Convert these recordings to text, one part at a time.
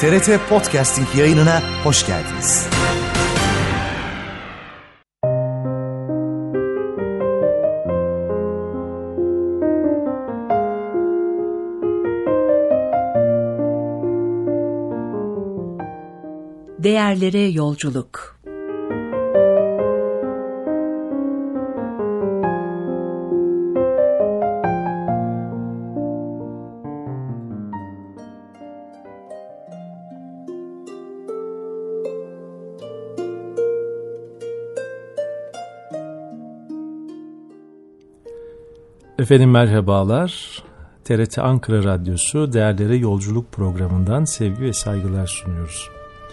TRT Podcasting yayınına hoş geldiniz. Değerlere yolculuk. Efendim merhabalar. TRT Ankara Radyosu Değerlere Yolculuk programından sevgi ve saygılar sunuyoruz.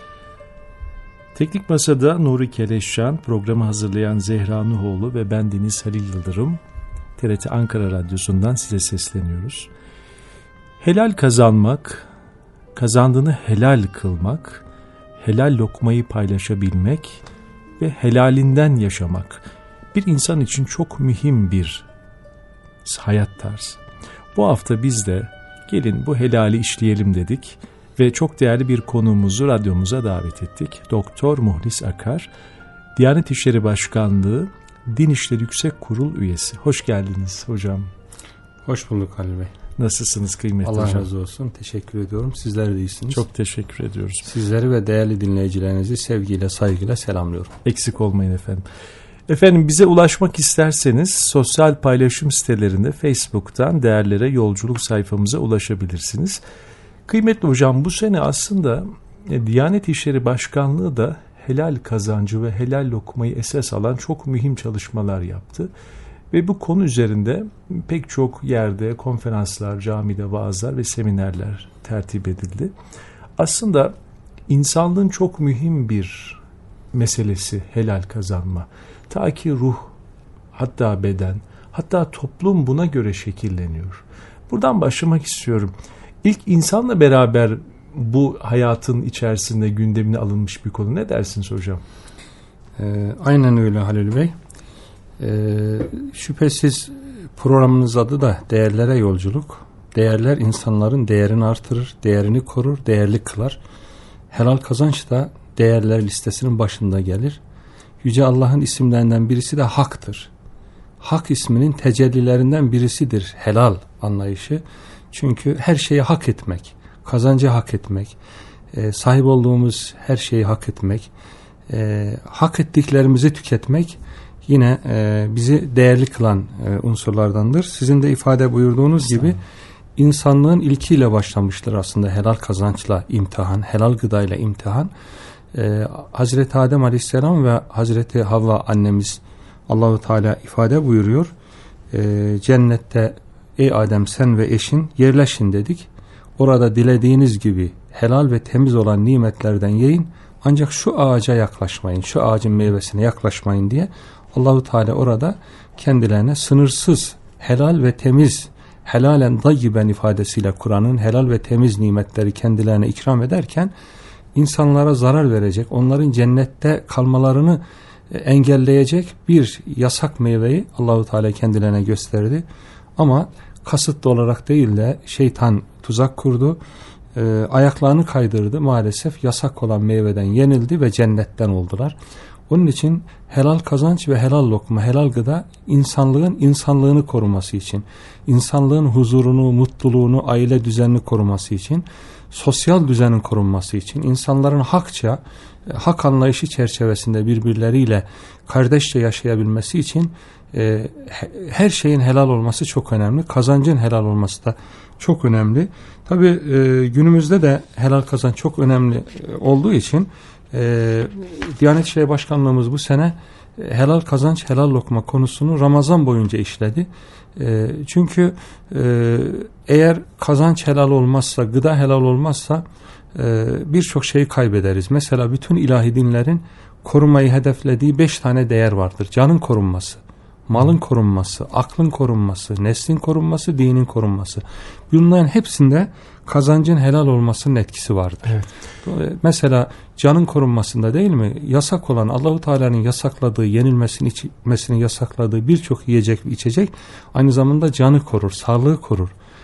Teknik Masa'da Nuri Keleşcan, programı hazırlayan Zehra Nuhoğlu ve ben Deniz Halil Yıldırım, TRT Ankara Radyosu'ndan size sesleniyoruz. Helal kazanmak, kazandığını helal kılmak, helal lokmayı paylaşabilmek ve helalinden yaşamak bir insan için çok mühim bir hayat tarzı. Bu hafta biz de gelin bu helali işleyelim dedik ve çok değerli bir konuğumuzu radyomuza davet ettik. Doktor Muhlis Akar, Diyanet İşleri Başkanlığı Din İşleri Yüksek Kurul üyesi. Hoş geldiniz hocam. Hoş bulduk Halil Bey. Nasılsınız kıymetli hocam? Allah razı olsun. Teşekkür ediyorum. Sizler de iyisiniz. Çok teşekkür ediyoruz. Sizleri ve değerli dinleyicilerinizi sevgiyle, saygıyla selamlıyorum. Eksik olmayın efendim. Efendim bize ulaşmak isterseniz sosyal paylaşım sitelerinde Facebook'tan Değerlere Yolculuk sayfamıza ulaşabilirsiniz. Kıymetli hocam, bu sene aslında Diyanet İşleri Başkanlığı da helal kazancı ve helal lokmayı esas alan çok mühim çalışmalar yaptı. Ve bu konu üzerinde pek çok yerde konferanslar, camide vaazlar ve seminerler tertip edildi. Aslında insanlığın çok mühim bir meselesi helal kazanma. Ta ki ruh, hatta beden, hatta toplum buna göre şekilleniyor. Buradan başlamak istiyorum. İlk insanla beraber bu hayatın içerisinde gündemine alınmış bir konu. Ne dersiniz hocam? Aynen öyle Halil Bey. Şüphesiz programınız adı da Değerlere Yolculuk. Değerler insanların değerini artırır, değerini korur, değerli kılar. Helal kazanç da değerler listesinin başında gelir. Yüce Allah'ın isimlerinden birisi de haktır. Hak isminin tecellilerinden birisidir helal anlayışı. Çünkü her şeyi hak etmek, kazancı hak etmek, sahip olduğumuz her şeyi hak etmek, hak ettiklerimizi tüketmek yine bizi değerli kılan unsurlardandır. Sizin de ifade buyurduğunuz gibi insanlığın ilkiyle başlamıştır aslında helal kazançla imtihan, helal gıdayla imtihan. Hazreti Adem Aleyhisselam ve Hazreti Havva annemiz Allahu Teala ifade buyuruyor. Cennette ey Adem sen ve eşin yerleşin dedik. Orada dilediğiniz gibi helal ve temiz olan nimetlerden yiyin. Ancak şu ağaca yaklaşmayın, şu ağacın meyvesine yaklaşmayın diye Allahu Teala orada kendilerine sınırsız helal ve temiz, helalen dayyiben ifadesiyle Kur'an'ın helal ve temiz nimetleri kendilerine ikram ederken insanlara zarar verecek, onların cennette kalmalarını engelleyecek bir yasak meyveyi Allahu Teala kendilerine gösterdi. Ama kasıtlı olarak değil de şeytan tuzak kurdu, ayaklarını kaydırdı. Maalesef yasak olan meyveden yenildi ve cennetten oldular. Onun için helal kazanç ve helal lokma, helal gıda insanlığını koruması için, insanlığın huzurunu, mutluluğunu, aile düzenini koruması için, sosyal düzenin korunması için, insanların hak anlayışı çerçevesinde birbirleriyle kardeşçe yaşayabilmesi için her şeyin helal olması çok önemli. Kazancın helal olması da çok önemli. Tabii günümüzde de helal kazanç çok önemli olduğu için Diyanet İşleri Başkanlığımız bu sene helal kazanç, helal lokma konusunu Ramazan boyunca işledi. Çünkü eğer kazanç helal olmazsa, gıda helal olmazsa birçok şeyi kaybederiz. Mesela bütün ilahi dinlerin korumayı hedeflediği 5 tane değer vardır. Canın korunması, malın korunması, aklın korunması, neslin korunması, dinin korunması. Bunların hepsinde kazancın helal olmasının etkisi vardır. Evet. Mesela canın korunmasında değil mi? Yasak olan, Allahu Teala'nın yasakladığı, yenilmesini, içmesini yasakladığı birçok yiyecek ve içecek aynı zamanda canı korur, sağlığı korur.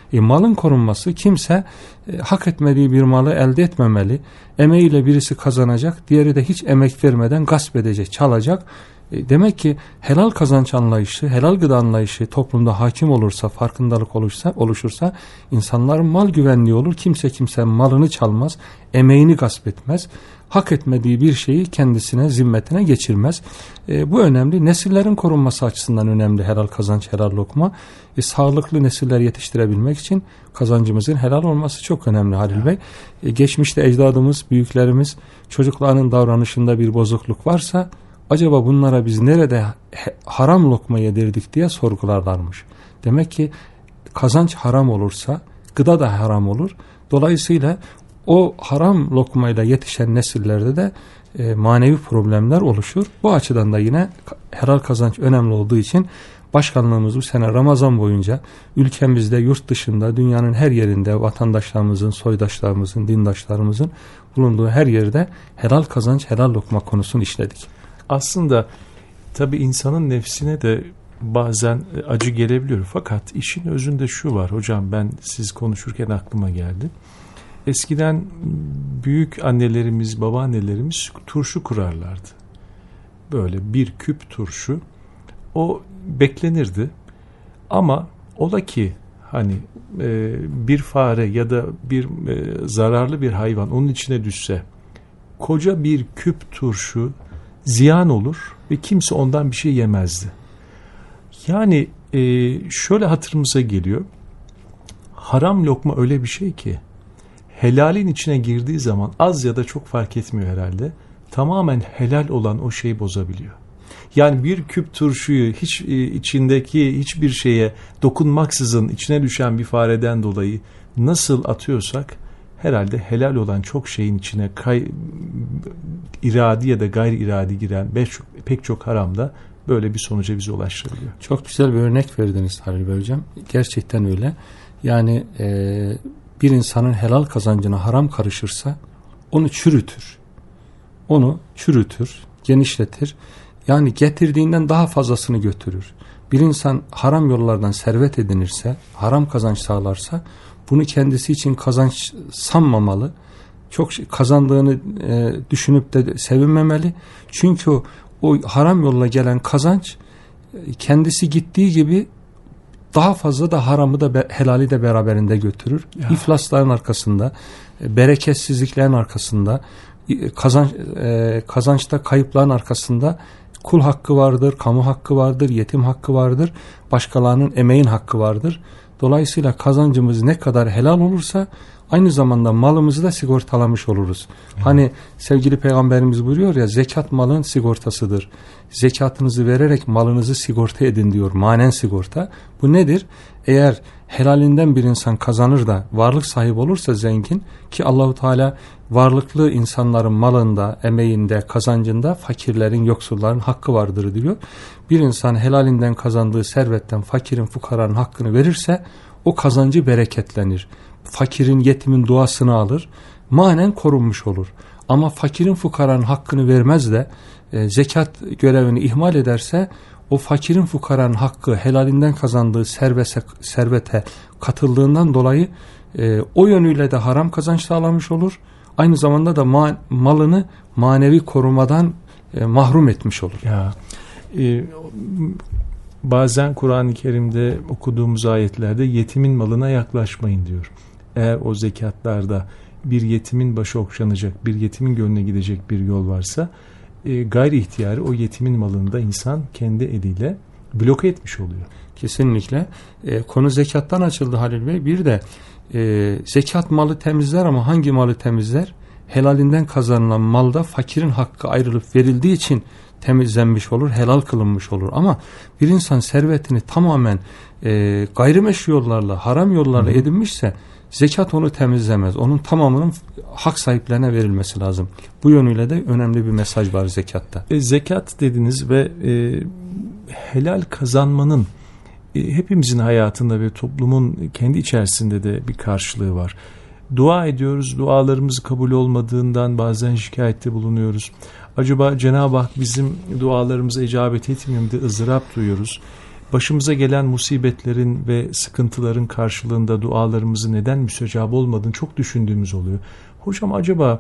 Malın korunması, kimse hak etmediği bir malı elde etmemeli. Emeğiyle birisi kazanacak, diğeri de hiç emek vermeden gasp edecek, çalacak. Demek ki helal kazanç anlayışı, helal gıda anlayışı toplumda hakim olursa, farkındalık oluşursa insanların mal güvenliği olur. Kimse malını çalmaz, emeğini gasp etmez. Hak etmediği bir şeyi kendisine, zimmetine geçirmez. Bu önemli. Nesillerin korunması açısından önemli helal kazanç, helal lokma. Sağlıklı nesiller yetiştirebilmek için kazancımızın helal olması çok önemli Halil Bey. Geçmişte ecdadımız, büyüklerimiz çocuklarının davranışında bir bozukluk varsa acaba bunlara biz nerede haram lokma yedirdik diye sorgularlarmış. Demek ki kazanç haram olursa gıda da haram olur. Dolayısıyla o haram lokmayla yetişen nesillerde de manevi problemler oluşur. Bu açıdan da yine helal kazanç önemli olduğu için başkanlığımız bu sene Ramazan boyunca ülkemizde, yurt dışında, dünyanın her yerinde vatandaşlarımızın, soydaşlarımızın, dindaşlarımızın bulunduğu her yerde helal kazanç, helal lokma konusunu işledik. Aslında tabii insanın nefsine de bazen acı gelebiliyor. Fakat işin özünde şu var hocam, ben siz konuşurken aklıma geldi. Eskiden büyük annelerimiz, babaannelerimiz turşu kurarlardı. Böyle bir küp turşu. O beklenirdi. Ama ola ki hani bir fare ya da bir zararlı bir hayvan onun içine düşse, koca bir küp turşu ziyan olur ve kimse ondan bir şey yemezdi. Yani şöyle hatırımıza geliyor. Haram lokma öyle bir şey ki helalin içine girdiği zaman az ya da çok fark etmiyor herhalde. Tamamen helal olan o şeyi bozabiliyor. Yani bir küp turşuyu hiç içindeki hiçbir şeye dokunmaksızın içine düşen bir fareden dolayı nasıl atıyorsak herhalde helal olan çok şeyin içine iradi ya da gayri iradi giren pek çok haramda böyle bir sonuca bizi ulaştırılıyor. Çok güzel bir örnek verdiniz Halil Bey hocam. Gerçekten öyle. Yani bir insanın helal kazancına haram karışırsa onu çürütür, genişletir. Yani getirdiğinden daha fazlasını götürür. Bir insan haram yollardan servet edinirse, haram kazanç sağlarsa bunu kendisi için kazanç sanmamalı. Çok kazandığını düşünüp de sevinmemeli. Çünkü o haram yolla gelen kazanç kendisi gittiği gibi daha fazla da haramı da helali de beraberinde götürür. Ya. İflasların arkasında, bereketsizliklerin arkasında, kazançta kayıpların arkasında kul hakkı vardır, kamu hakkı vardır, yetim hakkı vardır, başkalarının emeğin hakkı vardır. Dolayısıyla kazancımız ne kadar helal olursa aynı zamanda malımızı da sigortalamış oluruz. Hani sevgili Peygamberimiz buyuruyor ya, zekat malın sigortasıdır. Zekatınızı vererek malınızı sigorta edin diyor. Manen sigorta. Bu nedir? Eğer helalinden bir insan kazanır da varlık sahibi olursa zengin, ki Allahu Teala varlıklı insanların malında, emeğinde, kazancında fakirlerin, yoksulların hakkı vardır diyor. Bir insan helalinden kazandığı servetten fakirin, fukaranın hakkını verirse o kazancı bereketlenir. Fakirin, yetimin duasını alır. Manen korunmuş olur. Ama fakirin, fukaranın hakkını vermez de zekat görevini ihmal ederse o fakirin, fukaranın hakkı helalinden kazandığı servete katıldığından dolayı o yönüyle de haram kazanç sağlamış olur. Aynı zamanda da malını manevi korumadan mahrum etmiş olur. Ya, bazen Kur'an-ı Kerim'de okuduğumuz ayetlerde yetimin malına yaklaşmayın diyor. Eğer o zekatlarda bir yetimin başı okşanacak, bir yetimin gönlüne gidecek bir yol varsa gayri ihtiyari o yetimin malını da insan kendi eliyle bloke etmiş oluyor. Kesinlikle. Konu zekattan açıldı Halil Bey. Bir de zekat malı temizler ama hangi malı temizler? Helalinden kazanılan malda fakirin hakkı ayrılıp verildiği için temizlenmiş olur, helal kılınmış olur. Ama bir insan servetini tamamen gayrimeşru yollarla, haram yollarla edinmişse zekat onu temizlemez. Onun tamamının hak sahiplerine verilmesi lazım. Bu yönüyle de önemli bir mesaj var zekatta. Zekat dediniz ve helal kazanmanın hepimizin hayatında ve toplumun kendi içerisinde de bir karşılığı var. Dua ediyoruz, dualarımız kabul olmadığından bazen şikayette bulunuyoruz. Acaba Cenab-ı Hak bizim dualarımıza icabet etmiyor mu diye ızdırap duyuyoruz. başımıza gelen musibetlerin ve sıkıntıların karşılığında dualarımızın neden müstecap olmadığını çok düşündüğümüz oluyor. Hocam acaba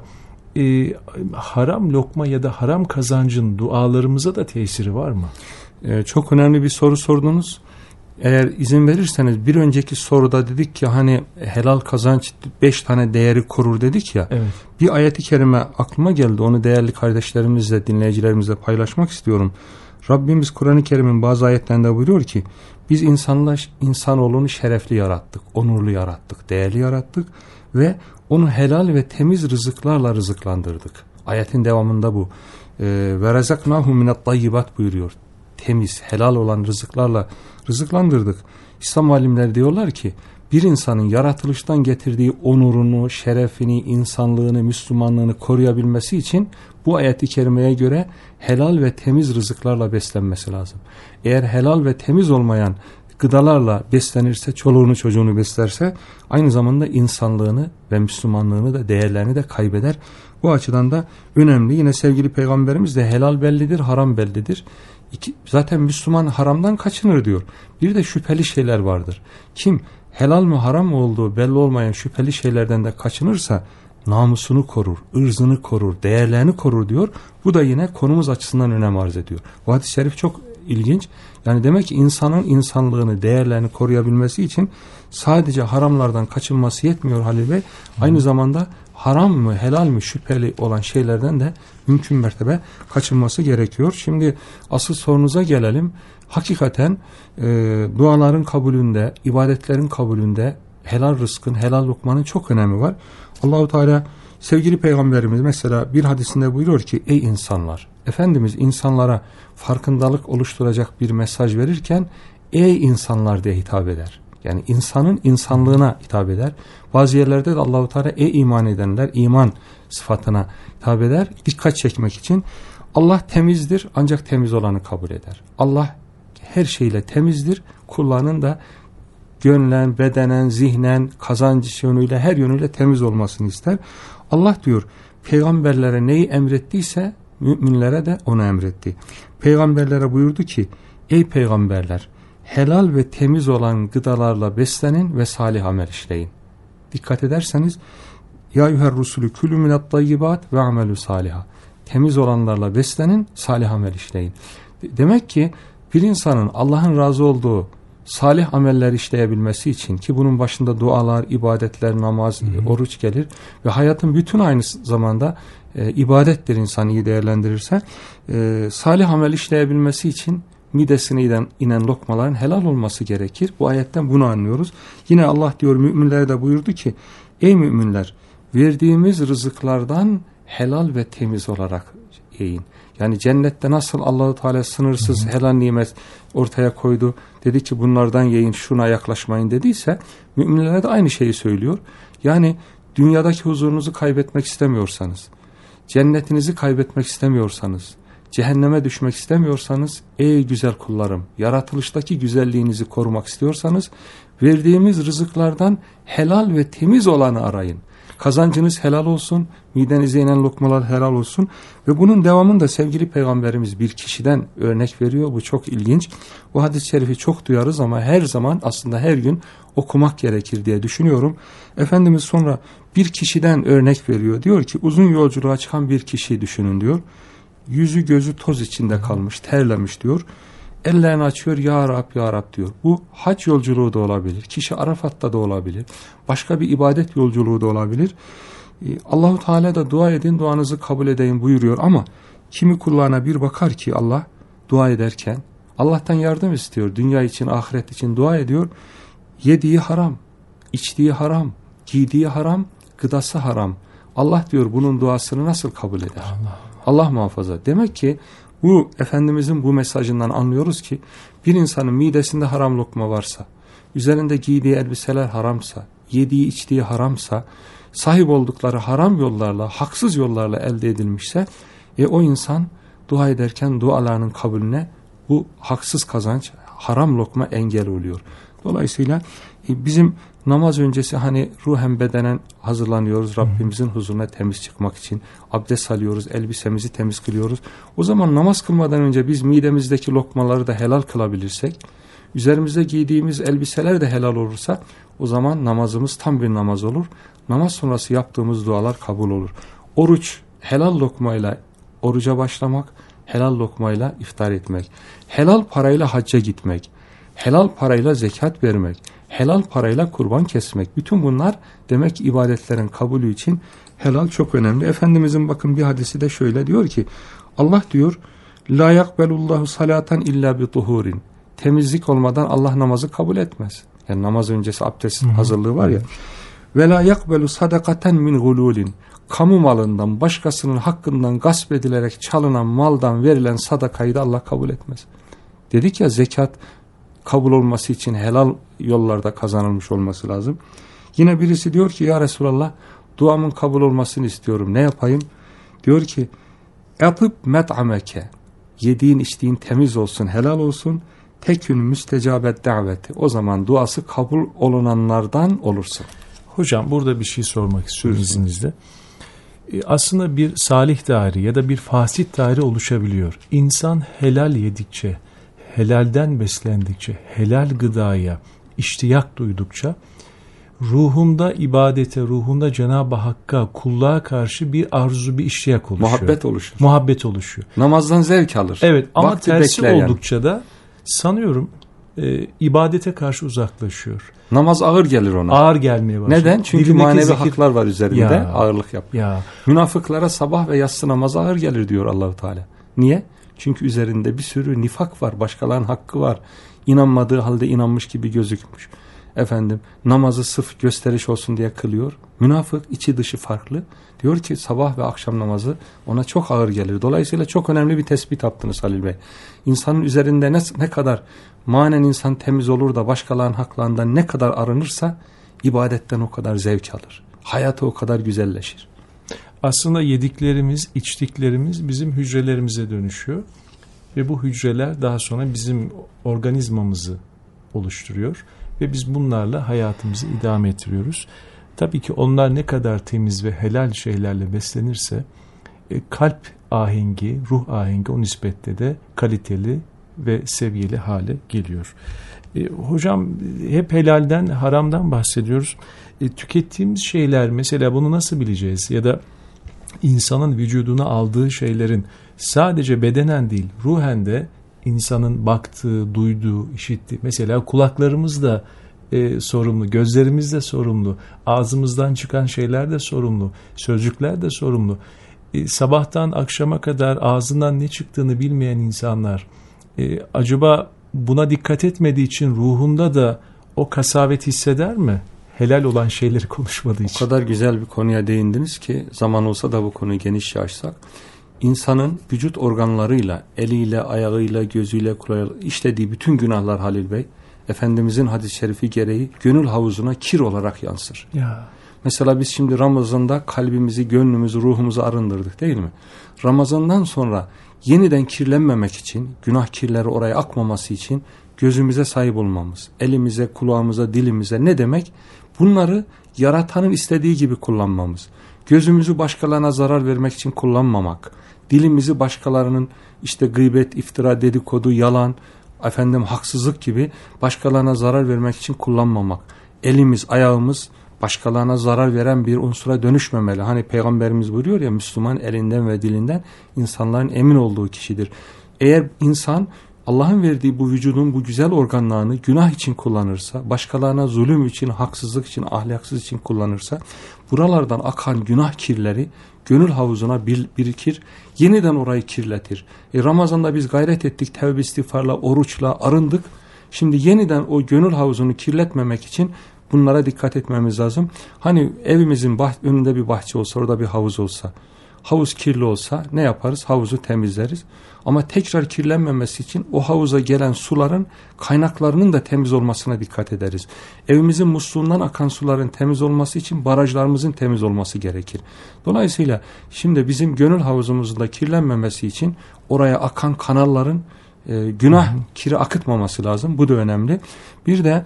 haram lokma ya da haram kazancın dualarımıza da tesiri var mı? Çok önemli bir soru sordunuz. Eğer izin verirseniz bir önceki soruda dedik ki hani helal kazanç 5 tane değeri korur dedik ya. Evet. Bir ayeti kerime aklıma geldi. Onu değerli kardeşlerimizle, dinleyicilerimizle paylaşmak istiyorum. Rabbimiz Kur'an-ı Kerim'in bazı ayetlerinde buyuruyor ki biz insanoğlunu şerefli yarattık, onurlu yarattık, değerli yarattık ve onu helal ve temiz rızıklarla rızıklandırdık. Ayetin devamında bu. Ve razaknahum minat-tayyibat buyuruyor. Temiz, helal olan rızıklarla rızıklandırdık. İslam alimleri diyorlar ki bir insanın yaratılıştan getirdiği onurunu, şerefini, insanlığını, Müslümanlığını koruyabilmesi için bu ayet-i kerimeye göre helal ve temiz rızıklarla beslenmesi lazım. Eğer helal ve temiz olmayan gıdalarla beslenirse, çoluğunu çocuğunu beslerse aynı zamanda insanlığını ve Müslümanlığını da değerlerini de kaybeder. Bu açıdan da önemli. Yine sevgili Peygamberimiz de helal bellidir, haram bellidir. Zaten Müslüman haramdan kaçınır diyor. Bir de şüpheli şeyler vardır. Kim helal mı haram mı olduğu belli olmayan şüpheli şeylerden de kaçınırsa namusunu korur, ırzını korur, değerlerini korur diyor. Bu da yine konumuz açısından önem arz ediyor. Bu hadis-i şerif çok ilginç. Yani demek ki insanın insanlığını, değerlerini koruyabilmesi için sadece haramlardan kaçınması yetmiyor Halil Bey. Aynı zamanda haram mı, helal mi şüpheli olan şeylerden de mümkün mertebe kaçınması gerekiyor. Şimdi asıl sorunuza gelelim. Hakikaten duaların kabulünde, ibadetlerin kabulünde helal rızkın, helal lokmanın çok önemi var. Allah-u Teala sevgili Peygamberimiz mesela bir hadisinde buyuruyor ki ey insanlar, Efendimiz insanlara farkındalık oluşturacak bir mesaj verirken ey insanlar diye hitap eder. Yani insanın insanlığına hitap eder. Bazı yerlerde de Allah-u Teala ey iman edenler, iman sıfatına hitap eder. Dikkat çekmek için Allah temizdir ancak temiz olanı kabul eder. Allah her şeyle temizdir. Kullarının da gönlen, bedenen, zihnen, kazancı yönüyle her yönüyle temiz olmasını ister. Allah diyor peygamberlere neyi emrettiyse müminlere de onu emretti. Peygamberlere buyurdu ki ey peygamberler helal ve temiz olan gıdalarla beslenin ve salih amel işleyin. Dikkat ederseniz ya yuher rusulü külü minat tayyibat ve amelü saliha. Temiz olanlarla beslenin, salih amel işleyin. Demek ki bir insanın Allah'ın razı olduğu salih ameller işleyebilmesi için ki bunun başında dualar, ibadetler, namaz, oruç gelir ve hayatın bütün aynı zamanda ibadettir insan iyi değerlendirirse salih amel işleyebilmesi için midesine inen lokmaların helal olması gerekir. Bu ayetten bunu anlıyoruz. Yine Allah diyor müminlere de buyurdu ki ey müminler verdiğimiz rızıklardan helal ve temiz olarak yiyin. Yani cennette nasıl Allah-u Teala sınırsız helal nimet ortaya koydu. Dedi ki bunlardan yiyin, şuna yaklaşmayın dediyse müminlere de aynı şeyi söylüyor. Yani dünyadaki huzurunuzu kaybetmek istemiyorsanız, cennetinizi kaybetmek istemiyorsanız, cehenneme düşmek istemiyorsanız ey güzel kullarım, yaratılıştaki güzelliğinizi korumak istiyorsanız verdiğimiz rızıklardan helal ve temiz olanı arayın. Kazancınız helal olsun, midenize inen lokmalar helal olsun ve bunun devamında sevgili Peygamberimiz bir kişiden örnek veriyor. Bu çok ilginç. Bu hadis-i şerifi çok duyarız ama her zaman aslında her gün okumak gerekir diye düşünüyorum. Efendimiz sonra bir kişiden örnek veriyor. Diyor ki uzun yolculuğa çıkan bir kişiyi düşünün diyor. Yüzü gözü toz içinde kalmış, terlemiş diyor. Ellerini açıyor ya Rab ya Rab diyor. Bu hac yolculuğu da olabilir. Kişi Arafat'ta da olabilir. Başka bir ibadet yolculuğu da olabilir. Allah-u Teala da dua edin duanızı kabul edeyim buyuruyor ama kimi kullarına bir bakar ki Allah dua ederken Allah'tan yardım istiyor. Dünya için, ahiret için dua ediyor. Yediği haram, içtiği haram, giydiği haram, gıdası haram. Allah diyor bunun duasını nasıl kabul eder? Allah muhafaza. Demek ki bu Efendimizin bu mesajından anlıyoruz ki bir insanın midesinde haram lokma varsa, üzerinde giydiği elbiseler haramsa, yediği içtiği haramsa, sahip oldukları haram yollarla, haksız yollarla elde edilmişse o insan dua ederken dualarının kabulüne bu haksız kazanç, haram lokma engel oluyor. Dolayısıyla bizim namaz öncesi hani ruhen bedenen hazırlanıyoruz Rabbimizin huzuruna temiz çıkmak için. Abdest alıyoruz, elbisemizi temiz kılıyoruz. O zaman namaz kılmadan önce biz midemizdeki lokmaları da helal kılabilirsek Üzerimize giydiğimiz elbiseler de helal olursa o zaman namazımız tam bir namaz olur. Namaz sonrası yaptığımız dualar kabul olur. Oruç, helal lokmayla oruca başlamak, helal lokmayla iftar etmek, helal parayla hacca gitmek, helal parayla zekat vermek, helal parayla kurban kesmek. Bütün bunlar demek ibadetlerin kabulü için helal çok önemli. Efendimizin bakın bir hadisi de şöyle diyor ki, Allah diyor, la yakbelullahu salaten illa bi tuhurin. Temizlik olmadan Allah namazı kabul etmez. Yani namaz öncesi abdest hazırlığı var ya. Ve la yakbelu sadakaten min gululin. Kamu malından, başkasının hakkından gasp edilerek çalınan maldan verilen sadakayı da Allah kabul etmez. Dedik ya, zekat kabul olması için helal yollarda kazanılmış olması lazım. Yine birisi diyor ki, ya Resulallah, duamın kabul olmasını istiyorum, ne yapayım? Diyor ki, atıp met'ameke, yediğin içtiğin temiz olsun, helal olsun, tekün müstecabet daveti, o zaman duası kabul olunanlardan olursun. Hocam burada bir şey sormak istiyorum izninizle. Aslında bir salih daire ya da bir fasit daire oluşabiliyor. İnsan helal yedikçe, helalden beslendikçe, helal gıdaya iştiyak duydukça ruhunda ibadete, ruhunda Cenab-ı Hakk'a, kulluğa karşı bir arzu, bir iştiyak oluşuyor. Muhabbet oluşur. Muhabbet oluşuyor. Namazdan zevk alır. Evet, ama vakti tersi oldukça da sanıyorum ibadete karşı uzaklaşıyor. Namaz ağır gelir ona. Ağır gelmeye başlıyor. Neden? Çünkü Dilindeki manevi haklar var üzerinde, ağırlık yapıyor. Münafıklara sabah ve yatsı namazı ağır gelir diyor Allah-u Teala. Niye? Çünkü üzerinde bir sürü nifak var, başkalarının hakkı var. İnanmadığı halde inanmış gibi gözükmüş. Namazı sırf gösteriş olsun diye kılıyor. Münafık, içi dışı farklı. Diyor ki sabah ve akşam namazı ona çok ağır gelir. Dolayısıyla çok önemli bir tespit yaptınız Halil Bey. İnsanın üzerinde ne kadar manen insan temiz olur da başkalarının haklarından ne kadar arınırsa ibadetten o kadar zevk alır. Hayatı o kadar güzelleşir. Aslında yediklerimiz, içtiklerimiz bizim hücrelerimize dönüşüyor. Ve bu hücreler daha sonra bizim organizmamızı oluşturuyor. Ve biz bunlarla hayatımızı idame ettiriyoruz. Tabii ki onlar ne kadar temiz ve helal şeylerle beslenirse kalp ahengi, ruh ahengi o nispette de kaliteli ve seviyeli hale geliyor. Hocam hep helalden, haramdan bahsediyoruz. Tükettiğimiz şeyler mesela bunu nasıl bileceğiz? Ya da insanın vücuduna aldığı şeylerin sadece bedenen değil, ruhen de insanın baktığı, duyduğu, işittiği. Mesela kulaklarımız da sorumlu, gözlerimiz de sorumlu, ağzımızdan çıkan şeyler de sorumlu, sözcükler de sorumlu. Sabahtan akşama kadar ağzından ne çıktığını bilmeyen insanlar acaba buna dikkat etmediği için ruhunda da o kasavet hisseder mi? Helal olan şeyleri konuşmadığı için. O kadar güzel bir konuya değindiniz ki zaman olsa da bu konuyu genişçe açsak. İnsanın vücut organlarıyla, eliyle, ayağıyla, gözüyle, kulağıyla işlediği bütün günahlar Halil Bey, Efendimizin hadis-i şerifi gereği gönül havuzuna kir olarak yansır. Ya. Mesela biz şimdi Ramazan'da kalbimizi, gönlümüzü, ruhumuzu arındırdık değil mi? Ramazan'dan sonra yeniden kirlenmemek için, günah kirleri oraya akmaması için gözümüze sahip olmamız, elimize, kulağımıza, dilimize ne demek? Bunları yaratanın istediği gibi kullanmamız. Gözümüzü başkalarına zarar vermek için kullanmamak. Dilimizi başkalarının işte gıybet, iftira, dedikodu, yalan, haksızlık gibi başkalarına zarar vermek için kullanmamak. Elimiz, ayağımız başkalarına zarar veren bir unsura dönüşmemeli. Hani Peygamberimiz buyuruyor ya, Müslüman elinden ve dilinden insanların emin olduğu kişidir. Eğer insan Allah'ın verdiği bu vücudun bu güzel organlarını günah için kullanırsa, başkalarına zulüm için, haksızlık için, ahlaksız için kullanırsa, buralardan akan günah kirleri gönül havuzuna birikir, yeniden orayı kirletir. Ramazan'da biz gayret ettik, tevbe istiğfarla, oruçla arındık. Şimdi yeniden o gönül havuzunu kirletmemek için bunlara dikkat etmemiz lazım. Hani evimizin önünde bir bahçe olsa, orada bir havuz olsa, havuz kirli olsa ne yaparız? Havuzu temizleriz. Ama tekrar kirlenmemesi için o havuza gelen suların kaynaklarının da temiz olmasına dikkat ederiz. Evimizin musluğundan akan suların temiz olması için barajlarımızın temiz olması gerekir. Dolayısıyla şimdi bizim gönül havuzumuzun da kirlenmemesi için oraya akan kanalların günah kiri akıtmaması lazım. Bu da önemli. Bir de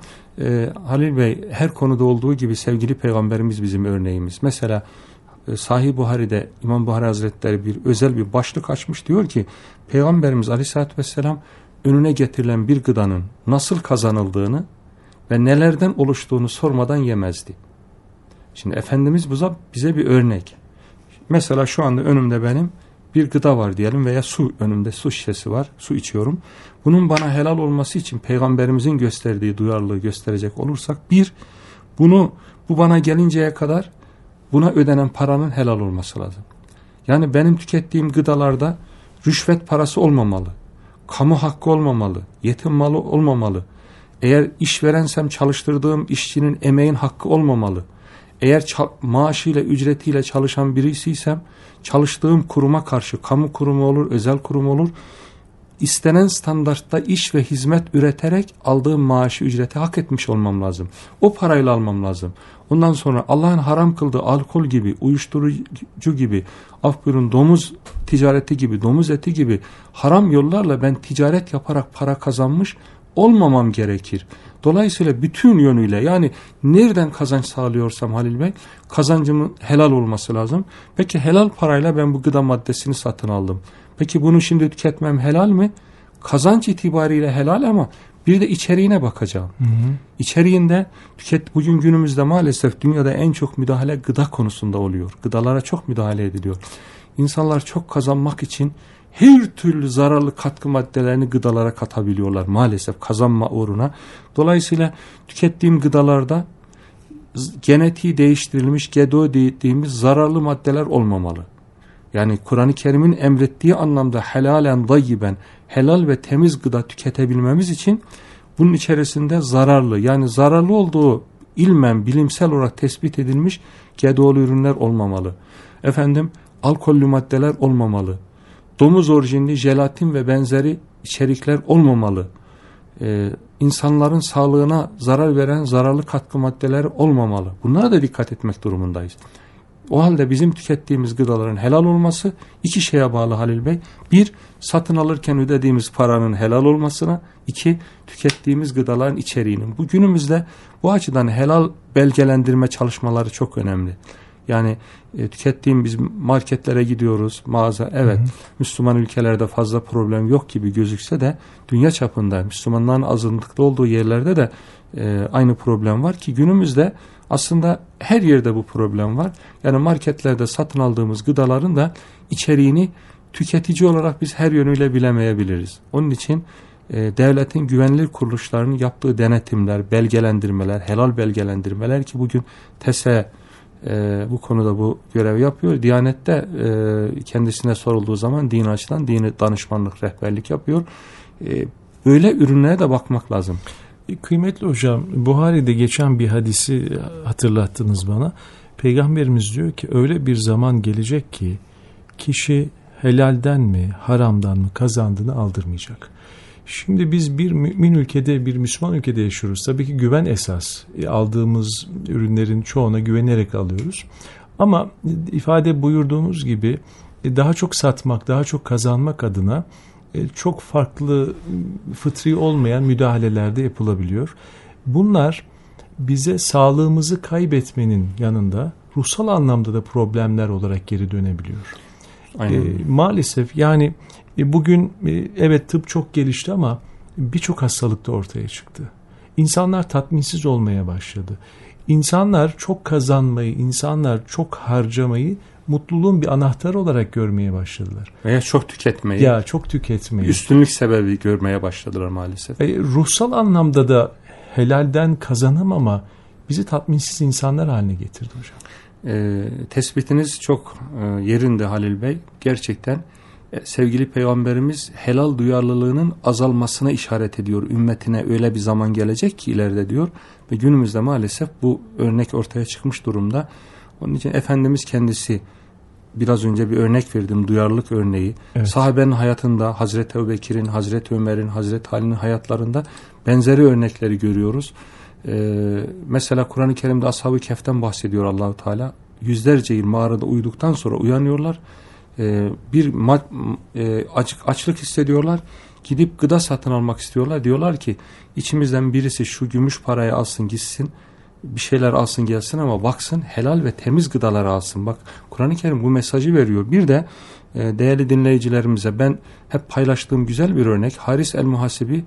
Halil Bey, her konuda olduğu gibi sevgili Peygamberimiz bizim örneğimiz. Mesela Sahih Buhari'de İmam Buhari Hazretleri özel bir başlık açmış, diyor ki Peygamberimiz Aleyhisselatü Vesselam önüne getirilen bir gıdanın nasıl kazanıldığını ve nelerden oluştuğunu sormadan yemezdi. Şimdi Efendimiz bize bir örnek. Mesela şu anda önümde benim bir gıda var diyelim veya önümde su şişesi var, su içiyorum. Bunun bana helal olması için Peygamberimizin gösterdiği duyarlılığı gösterecek olursak, bu bana gelinceye kadar buna ödenen paranın helal olması lazım. Yani benim tükettiğim gıdalarda rüşvet parası olmamalı, kamu hakkı olmamalı, yetim malı olmamalı. Eğer işverensem çalıştırdığım işçinin emeğin hakkı olmamalı. Eğer maaşıyla, ücretiyle çalışan birisiysem çalıştığım kuruma karşı, kamu kurumu olur, özel kurum olur, istenen standartta iş ve hizmet üreterek aldığım maaşı, ücreti hak etmiş olmam lazım. O parayla almam lazım. Ondan sonra Allah'ın haram kıldığı alkol gibi, uyuşturucu gibi, domuz ticareti gibi, domuz eti gibi haram yollarla ben ticaret yaparak para kazanmış olmamam gerekir. Dolayısıyla bütün yönüyle, yani nereden kazanç sağlıyorsam Halil Bey, kazancımın helal olması lazım. Peki helal parayla ben bu gıda maddesini satın aldım. Peki bunu şimdi tüketmem helal mi? Kazanç itibariyle helal ama bir de içeriğine bakacağım. İçeriğinde bugün günümüzde maalesef dünyada en çok müdahale gıda konusunda oluyor. Gıdalara çok müdahale ediliyor. İnsanlar çok kazanmak için her türlü zararlı katkı maddelerini gıdalara katabiliyorlar maalesef kazanma uğruna. Dolayısıyla tükettiğim gıdalarda genetiği değiştirilmiş GDO dediğimiz zararlı maddeler olmamalı. Yani Kur'an-ı Kerim'in emrettiği anlamda helalen dayyiben, helal ve temiz gıda tüketebilmemiz için bunun içerisinde zararlı olduğu ilmen, bilimsel olarak tespit edilmiş GDO'lu ürünler olmamalı. Alkollü maddeler olmamalı. Domuz orijinli jelatin ve benzeri içerikler olmamalı. İnsanların sağlığına zarar veren zararlı katkı maddeler olmamalı. Bunlara da dikkat etmek durumundayız. O halde bizim tükettiğimiz gıdaların helal olması iki şeye bağlı Halil Bey. Bir, satın alırken ödediğimiz paranın helal olmasına. İki, tükettiğimiz gıdaların içeriğinin. Bu günümüzde bu açıdan helal belgelendirme çalışmaları çok önemli. Yani biz marketlere gidiyoruz, mağaza, evet, Müslüman ülkelerde fazla problem yok gibi gözükse de dünya çapında Müslümanların azınlıkta olduğu yerlerde de aynı problem var ki günümüzde aslında her yerde bu problem var. Yani marketlerde satın aldığımız gıdaların da içeriğini tüketici olarak biz her yönüyle bilemeyebiliriz. Onun için devletin güvenilir kuruluşlarının yaptığı denetimler, belgelendirmeler, helal belgelendirmeler ki bugün TESE bu konuda bu görev yapıyor. Diyanet'te kendisine sorulduğu zaman dini açıdan dini danışmanlık, rehberlik yapıyor. Böyle ürünlere de bakmak lazım. Kıymetli hocam, Buhari'de geçen bir hadisi hatırlattınız bana. Peygamberimiz diyor ki öyle bir zaman gelecek ki kişi helalden mi haramdan mı kazandığını aldırmayacak. Şimdi biz bir mümin ülkede, bir Müslüman ülkede yaşıyoruz. Tabii ki güven esas. Aldığımız ürünlerin çoğuna güvenerek alıyoruz. Ama ifade buyurduğunuz gibi daha çok satmak, daha çok kazanmak adına çok farklı fıtri olmayan müdahaleler de yapılabiliyor. Bunlar bize sağlığımızı kaybetmenin yanında ruhsal anlamda da problemler olarak geri dönebiliyor. Maalesef yani bugün evet tıp çok gelişti ama birçok hastalık da ortaya çıktı. İnsanlar tatminsiz olmaya başladı. İnsanlar çok kazanmayı, insanlar çok harcamayı mutluluğun bir anahtarı olarak görmeye başladılar. Veya çok tüketmeyi. Üstünlük sebebi görmeye başladılar maalesef. Ruhsal anlamda da helalden kazanamama bizi tatminsiz insanlar haline getirdi hocam. Tespitiniz çok yerinde Halil Bey. Gerçekten sevgili Peygamberimiz helal duyarlılığının azalmasına işaret ediyor. Ümmetine öyle bir zaman gelecek ki ileride diyor. Ve günümüzde maalesef bu örnek ortaya çıkmış durumda. Onun için Efendimiz kendisi, biraz önce bir örnek verdim, duyarlılık örneği. Evet. Sahabenin hayatında, Hazreti Ebubekir'in, Hazreti Ömer'in, Hazreti Ali'nin hayatlarında benzeri örnekleri görüyoruz. Mesela Kur'an-ı Kerim'de Ashab-ı Kehf'ten bahsediyor Allah-u Teala. Yüzlerce yıl mağarada uyuduktan sonra uyanıyorlar. Açlık hissediyorlar. Gidip gıda satın almak istiyorlar. Diyorlar ki içimizden birisi şu gümüş parayı alsın gitsin. bir şeyler alsın gelsin ama baksın helal ve temiz gıdalar alsın. Bak Kur'an-ı Kerim bu mesajı veriyor. Bir de değerli dinleyicilerimize ben hep paylaştığım güzel bir örnek. Haris el-Muhasibi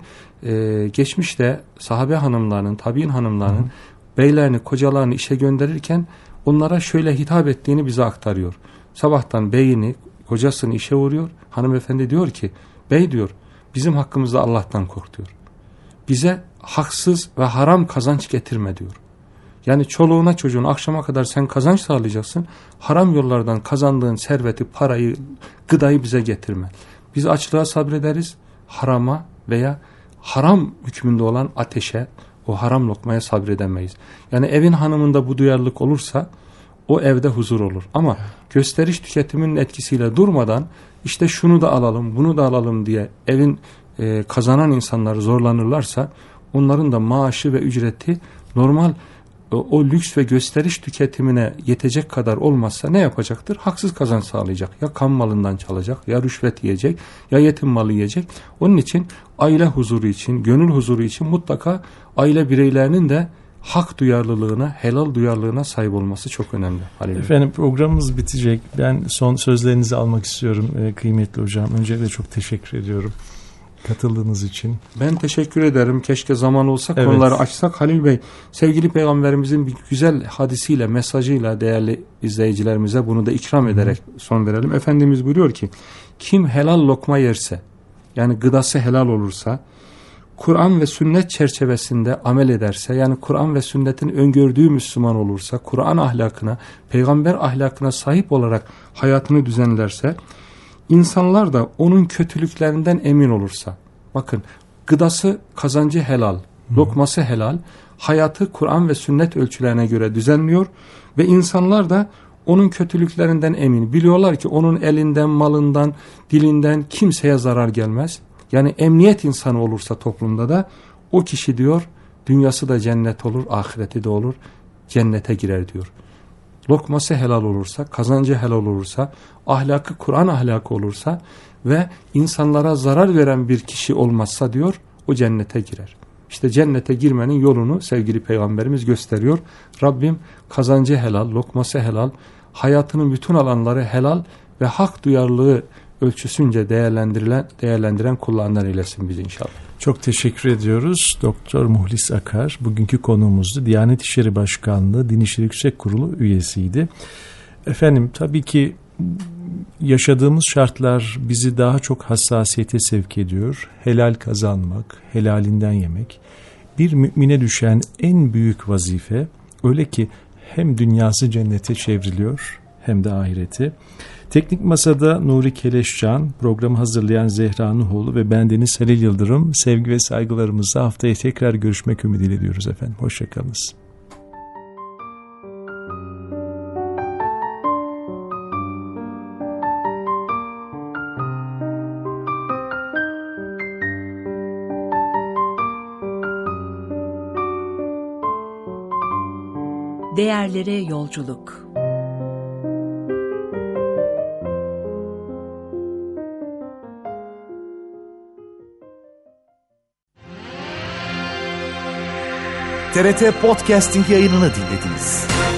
geçmişte sahabe hanımlarının, tabi'in hanımlarının beylerini, kocalarını işe gönderirken onlara şöyle hitap ettiğini bize aktarıyor. Sabahtan beyini, kocasını işe vuruyor. Hanımefendi diyor ki, bey diyor, bizim hakkımızda Allah'tan kork diyor. Bize haksız ve haram kazanç getirme diyor. Yani çoluğuna çocuğuna akşama kadar sen kazanç sağlayacaksın. Haram yollardan kazandığın serveti, parayı, gıdayı bize getirme. Biz açlığa sabrederiz, harama veya haram hükmünde olan ateşe, o haram lokmaya sabredemeyiz. Yani evin hanımında bu duyarlılık olursa o evde huzur olur. Ama gösteriş tüketiminin etkisiyle durmadan işte şunu da alalım, bunu da alalım diye evin kazanan insanlar zorlanırlarsa onların da maaşı ve ücreti normal o lüks ve gösteriş tüketimine yetecek kadar olmazsa ne yapacaktır? Haksız kazanç sağlayacak. Ya kan malından çalacak, ya rüşvet yiyecek, ya yetim malı yiyecek. Onun için aile huzuru için, gönül huzuru için mutlaka aile bireylerinin de hak duyarlılığına, helal duyarlılığına sahip olması çok önemli. Efendim programımız bitecek. Ben son sözlerinizi almak istiyorum kıymetli hocam. Öncelikle çok teşekkür ediyorum katıldığınız için. Ben teşekkür ederim. Keşke zaman olsa konuları açsak. Halil Bey, sevgili Peygamberimizin bir güzel hadisiyle, mesajıyla değerli izleyicilerimize bunu da ikram ederek son verelim. Efendimiz buyuruyor ki, kim helal lokma yerse, yani gıdası helal olursa, Kur'an ve sünnet çerçevesinde amel ederse, yani Kur'an ve sünnetin öngördüğü Müslüman olursa, Kur'an ahlakına, peygamber ahlakına sahip olarak hayatını düzenlerse, İnsanlar da onun kötülüklerinden emin olursa, bakın gıdası, kazancı helal, lokması helal, hayatı Kur'an ve sünnet ölçülerine göre düzenliyor ve insanlar da onun kötülüklerinden emin. Biliyorlar ki onun elinden, malından, dilinden kimseye zarar gelmez. Yani emniyet insanı olursa toplumda da o kişi diyor dünyası da cennet olur, ahireti de olur, cennete girer diyor. Lokması helal olursa, kazancı helal olursa, ahlakı Kur'an ahlakı olursa ve insanlara zarar veren bir kişi olmazsa diyor, o cennete girer. İşte cennete girmenin yolunu sevgili Peygamberimiz gösteriyor. Rabbim kazancı helal, lokması helal, hayatının bütün alanları helal ve hak duyarlılığı ölçüsünce değerlendiren kullarından eylesin bizi inşallah. Çok teşekkür ediyoruz. Doktor Muhlis Akar bugünkü konuğumuzdu. Diyanet İşleri Başkanlığı Din İşleri Yüksek Kurulu üyesiydi. Efendim tabii ki yaşadığımız şartlar bizi daha çok hassasiyete sevk ediyor. Helal kazanmak, helalinden yemek bir mümine düşen en büyük vazife. Öyle ki hem dünyası cennete çevriliyor hem de ahireti. Teknik Masa'da Nuri Keleşcan, programı hazırlayan Zehra Nuhoğlu ve bendeniz Halil Yıldırım. Sevgi ve saygılarımızla haftaya tekrar görüşmek ümidiyle diyoruz efendim. Hoşçakalınız. Değerlere yolculuk. TRT Podcasting yayınını dinlediniz.